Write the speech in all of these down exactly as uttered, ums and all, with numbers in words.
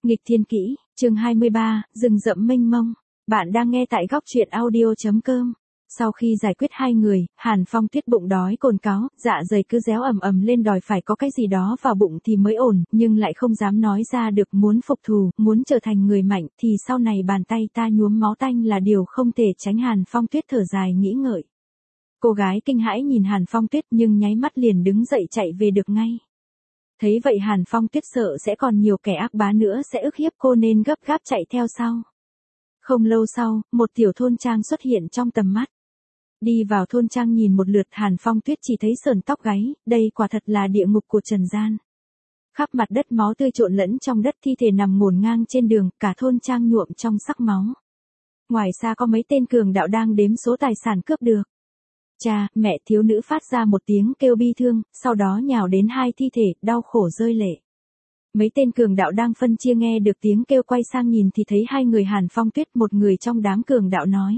Nghịch thiên kỹ, chương hai mươi ba, rừng rậm mênh mông. Bạn đang nghe tại góc truyện audio chấm com. Sau khi giải quyết hai người, Hàn Phong Tuyết bụng đói cồn cáo, dạ dày cứ réo ầm ầm lên đòi phải có cái gì đó vào bụng thì mới ổn, nhưng lại không dám nói ra được muốn phục thù, muốn trở thành người mạnh thì sau này bàn tay ta nhuốm máu tanh là điều không thể tránh. Hàn Phong Tuyết thở dài nghĩ ngợi. Cô gái kinh hãi nhìn Hàn Phong Tuyết nhưng nháy mắt liền đứng dậy chạy về được ngay. Thấy vậy Hàn Phong Tuyết sợ sẽ còn nhiều kẻ ác bá nữa sẽ ức hiếp cô nên gấp gáp chạy theo sau. Không lâu sau, một tiểu thôn trang xuất hiện trong tầm mắt. Đi vào thôn trang nhìn một lượt Hàn Phong Tuyết chỉ thấy sởn tóc gáy, đây quả thật là địa ngục của trần gian. Khắp mặt đất máu tươi trộn lẫn trong đất, thi thể nằm ngổn ngang trên đường, cả thôn trang nhuộm trong sắc máu. Ngoài xa có mấy tên cường đạo đang đếm số tài sản cướp được. Cha, mẹ, thiếu nữ phát ra một tiếng kêu bi thương, sau đó nhào đến hai thi thể, đau khổ rơi lệ. Mấy tên cường đạo đang phân chia nghe được tiếng kêu quay sang nhìn thì thấy hai người Hàn Phong Tuyết, một người trong đám cường đạo nói.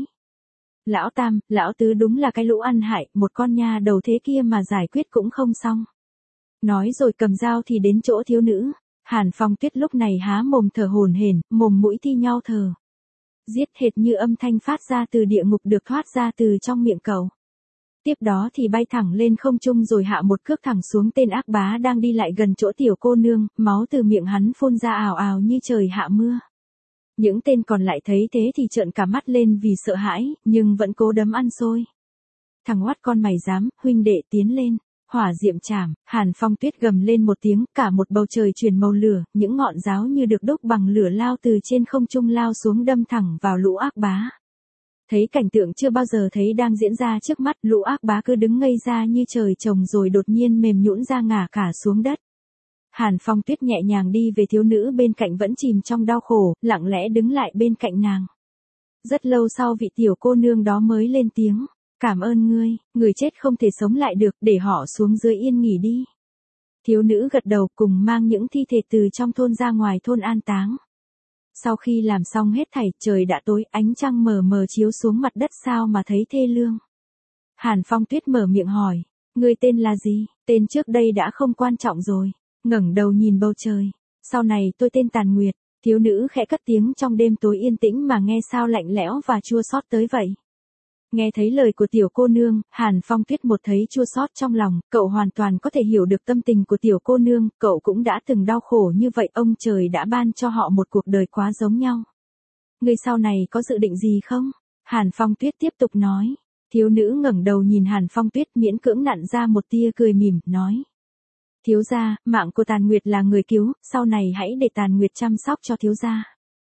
Lão Tam, Lão Tứ đúng là cái lũ ăn hại, một con nha đầu thế kia mà giải quyết cũng không xong. Nói rồi cầm dao thì đến chỗ thiếu nữ. Hàn Phong Tuyết lúc này há mồm thở hổn hển, mồm mũi thi nhau thở. Giết hệt như âm thanh phát ra từ địa ngục được thoát ra từ trong miệng cậu. Tiếp đó thì bay thẳng lên không trung rồi hạ một cước thẳng xuống tên ác bá đang đi lại gần chỗ tiểu cô nương, máu từ miệng hắn phun ra ào ào như trời hạ mưa. Những tên còn lại thấy thế thì trợn cả mắt lên vì sợ hãi, nhưng vẫn cố đấm ăn xôi. Thằng oát con mày dám, huynh đệ tiến lên, hỏa diệm chảm. Hàn Phong Tuyết gầm lên một tiếng, cả một bầu trời chuyển màu lửa, những ngọn giáo như được đúc bằng lửa lao từ trên không trung lao xuống đâm thẳng vào lũ ác bá. Thấy cảnh tượng chưa bao giờ thấy đang diễn ra trước mắt, lũ ác bá cứ đứng ngây ra như trời trồng rồi đột nhiên mềm nhũn ra ngả cả xuống đất. Hàn Phong Tuyết nhẹ nhàng đi về thiếu nữ bên cạnh vẫn chìm trong đau khổ, lặng lẽ đứng lại bên cạnh nàng. Rất lâu sau vị tiểu cô nương đó mới lên tiếng, cảm ơn ngươi, người chết không thể sống lại được, để họ xuống dưới yên nghỉ đi. Thiếu nữ gật đầu cùng mang những thi thể từ trong thôn ra ngoài thôn an táng. Sau khi làm xong hết thảy, trời đã tối, ánh trăng mờ mờ chiếu xuống mặt đất sao mà thấy thê lương. Hàn Phong Tuyết mở miệng hỏi, ngươi tên là gì? Tên trước đây đã không quan trọng rồi. Ngẩng đầu nhìn bầu trời. Sau này tôi tên Tàn Nguyệt. Thiếu nữ khẽ cất tiếng trong đêm tối yên tĩnh mà nghe sao lạnh lẽo và chua xót tới vậy. Nghe thấy lời của tiểu cô nương, Hàn Phong Tuyết một thấy chua xót trong lòng, cậu hoàn toàn có thể hiểu được tâm tình của tiểu cô nương, cậu cũng đã từng đau khổ như vậy, ông trời đã ban cho họ một cuộc đời quá giống nhau. Người sau này có dự định gì không? Hàn Phong Tuyết tiếp tục nói. Thiếu nữ ngẩng đầu nhìn Hàn Phong Tuyết miễn cưỡng nặn ra một tia cười mỉm, nói. Thiếu gia, mạng của Tàn Nguyệt là người cứu, sau này hãy để Tàn Nguyệt chăm sóc cho thiếu gia.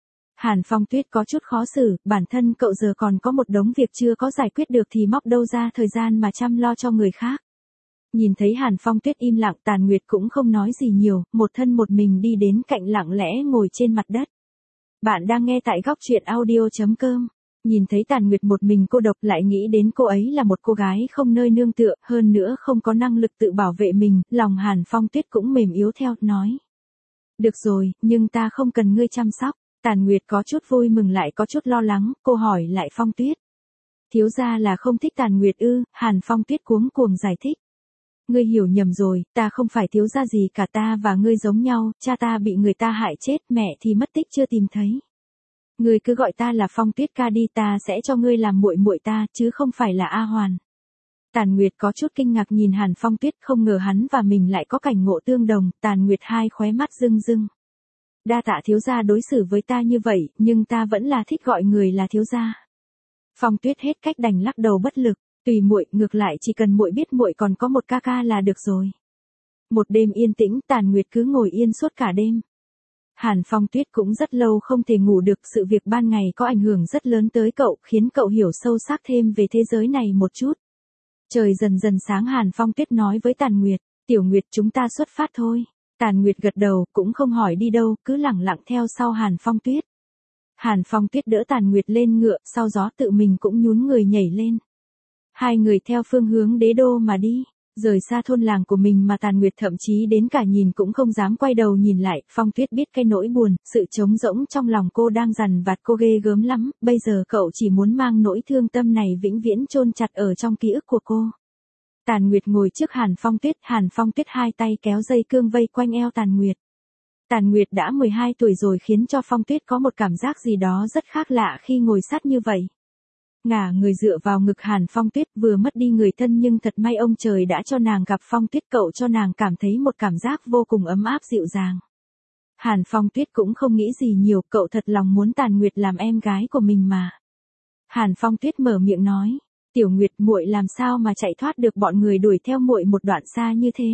Hàn Phong Tuyết có chút khó xử, bản thân cậu giờ còn có một đống việc chưa có giải quyết được thì móc đâu ra thời gian mà chăm lo cho người khác. Nhìn thấy Hàn Phong Tuyết im lặng, Tàn Nguyệt cũng không nói gì nhiều, một thân một mình đi đến cạnh lặng lẽ ngồi trên mặt đất. Bạn đang nghe tại góc truyện audio chấm com. Nhìn thấy Tàn Nguyệt một mình cô độc lại nghĩ đến cô ấy là một cô gái không nơi nương tựa, hơn nữa không có năng lực tự bảo vệ mình, lòng Hàn Phong Tuyết cũng mềm yếu theo, nói. Được rồi, nhưng ta không cần ngươi chăm sóc. Tàn Nguyệt có chút vui mừng lại có chút lo lắng, cô hỏi lại Phong Tuyết. Thiếu gia là không thích Tàn Nguyệt ư? Hàn Phong Tuyết cuống cuồng giải thích. Ngươi hiểu nhầm rồi, ta không phải thiếu gia gì cả, ta và ngươi giống nhau, cha ta bị người ta hại chết, mẹ thì mất tích chưa tìm thấy. Ngươi cứ gọi ta là Phong Tuyết ca đi, ta sẽ cho ngươi làm muội muội ta, chứ không phải là A Hoàn. Tàn Nguyệt có chút kinh ngạc nhìn Hàn Phong Tuyết, không ngờ hắn và mình lại có cảnh ngộ tương đồng. Tàn Nguyệt hai khóe mắt rưng rưng. Đa tạ thiếu gia đối xử với ta như vậy, nhưng ta vẫn là thích gọi người là thiếu gia. Phong Tuyết hết cách đành lắc đầu bất lực, tùy muội, ngược lại chỉ cần muội biết muội còn có một ca ca là được rồi. Một đêm yên tĩnh, Tàn Nguyệt cứ ngồi yên suốt cả đêm. Hàn Phong Tuyết cũng rất lâu không thể ngủ được, sự việc ban ngày có ảnh hưởng rất lớn tới cậu, khiến cậu hiểu sâu sắc thêm về thế giới này một chút. Trời dần dần sáng, Hàn Phong Tuyết nói với Tàn Nguyệt, Tiểu Nguyệt, chúng ta xuất phát thôi. Tàn Nguyệt gật đầu, cũng không hỏi đi đâu, cứ lẳng lặng theo sau Hàn Phong Tuyết. Hàn Phong Tuyết đỡ Tàn Nguyệt lên ngựa, sau gió tự mình cũng nhún người nhảy lên. Hai người theo phương hướng đế đô mà đi. Rời xa thôn làng của mình mà Tàn Nguyệt thậm chí đến cả nhìn cũng không dám quay đầu nhìn lại. Phong Tuyết biết cái nỗi buồn, sự trống rỗng trong lòng cô đang dằn vặt cô ghê gớm lắm, bây giờ cậu chỉ muốn mang nỗi thương tâm này vĩnh viễn chôn chặt ở trong ký ức của cô. Tàn Nguyệt ngồi trước Hàn Phong Tuyết, Hàn Phong Tuyết hai tay kéo dây cương vây quanh eo Tàn Nguyệt. Tàn Nguyệt đã mười hai tuổi rồi khiến cho Phong Tuyết có một cảm giác gì đó rất khác lạ khi ngồi sát như vậy. Ngả người dựa vào ngực Hàn Phong Tuyết, vừa mất đi người thân nhưng thật may ông trời đã cho nàng gặp Phong Tuyết, cậu cho nàng cảm thấy một cảm giác vô cùng ấm áp dịu dàng. Hàn Phong Tuyết cũng không nghĩ gì nhiều, cậu thật lòng muốn Tàn Nguyệt làm em gái của mình mà. Hàn Phong Tuyết mở miệng nói, Tiểu Nguyệt, muội làm sao mà chạy thoát được bọn người đuổi theo muội một đoạn xa như thế?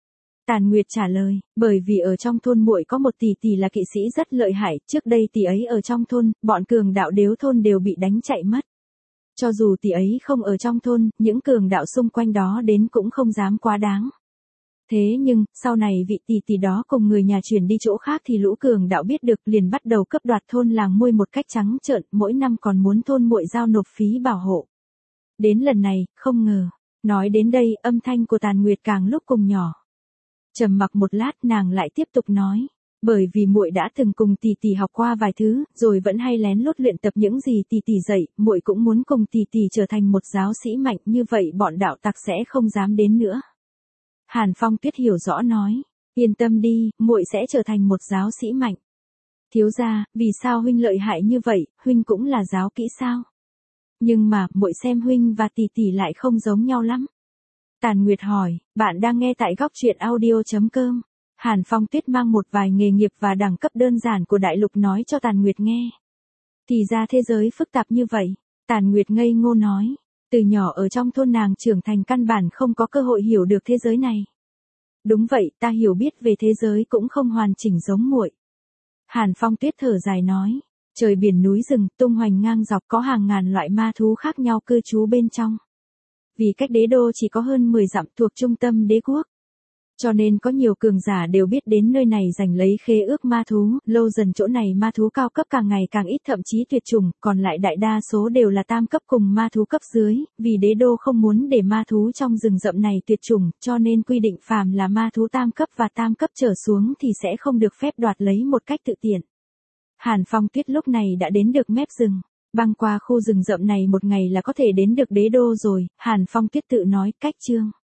Tàn Nguyệt trả lời, bởi vì ở trong thôn muội có một tỷ tỷ là kỵ sĩ rất lợi hại, trước đây tỷ ấy ở trong thôn, bọn cường đạo đếu thôn đều bị đánh chạy mất. Cho dù tỷ ấy không ở trong thôn, những cường đạo xung quanh đó đến cũng không dám quá đáng. Thế nhưng, sau này vị tỷ tỷ đó cùng người nhà chuyển đi chỗ khác thì lũ cường đạo biết được liền bắt đầu cướp đoạt thôn làng muội một cách trắng trợn, mỗi năm còn muốn thôn muội giao nộp phí bảo hộ. Đến lần này, không ngờ. Nói đến đây, âm thanh của Tàn Nguyệt càng lúc cùng nhỏ. Trầm mặc một lát, nàng lại tiếp tục nói, bởi vì muội đã từng cùng tỷ tỷ học qua vài thứ, rồi vẫn hay lén lút luyện tập những gì tỷ tỷ dạy, muội cũng muốn cùng tỷ tỷ trở thành một giáo sĩ mạnh, như vậy bọn đạo tặc sẽ không dám đến nữa. Hàn Phong Tuyết hiểu rõ nói, yên tâm đi, muội sẽ trở thành một giáo sĩ mạnh. Thiếu gia, vì sao huynh lợi hại như vậy, huynh cũng là giáo kỹ sao? Nhưng mà, muội xem huynh và tỷ tỷ lại không giống nhau lắm. Tàn Nguyệt hỏi, bạn đang nghe tại góc truyện audio chấm com. Hàn Phong Tuyết mang một vài nghề nghiệp và đẳng cấp đơn giản của đại lục nói cho Tàn Nguyệt nghe. Thì ra thế giới phức tạp như vậy. Tàn Nguyệt ngây ngô nói, từ nhỏ ở trong thôn nàng trưởng thành căn bản không có cơ hội hiểu được thế giới này. Đúng vậy, ta hiểu biết về thế giới cũng không hoàn chỉnh giống muội. Hàn Phong Tuyết thở dài nói, trời biển núi rừng, tung hoành ngang dọc, có hàng ngàn loại ma thú khác nhau cư trú bên trong. Vì cách đế đô chỉ có hơn mười dặm thuộc trung tâm đế quốc. Cho nên có nhiều cường giả đều biết đến nơi này giành lấy khế ước ma thú, lâu dần chỗ này ma thú cao cấp càng ngày càng ít, thậm chí tuyệt chủng, còn lại đại đa số đều là tam cấp cùng ma thú cấp dưới, vì đế đô không muốn để ma thú trong rừng rậm này tuyệt chủng, cho nên quy định phàm là ma thú tam cấp và tam cấp trở xuống thì sẽ không được phép đoạt lấy một cách tự tiện. Hàn Phong Tuyết lúc này đã đến được mép rừng. Băng qua khu rừng rậm này một ngày là có thể đến được đế đô rồi, Hàn Phong Tuyết tự nói, cách chương.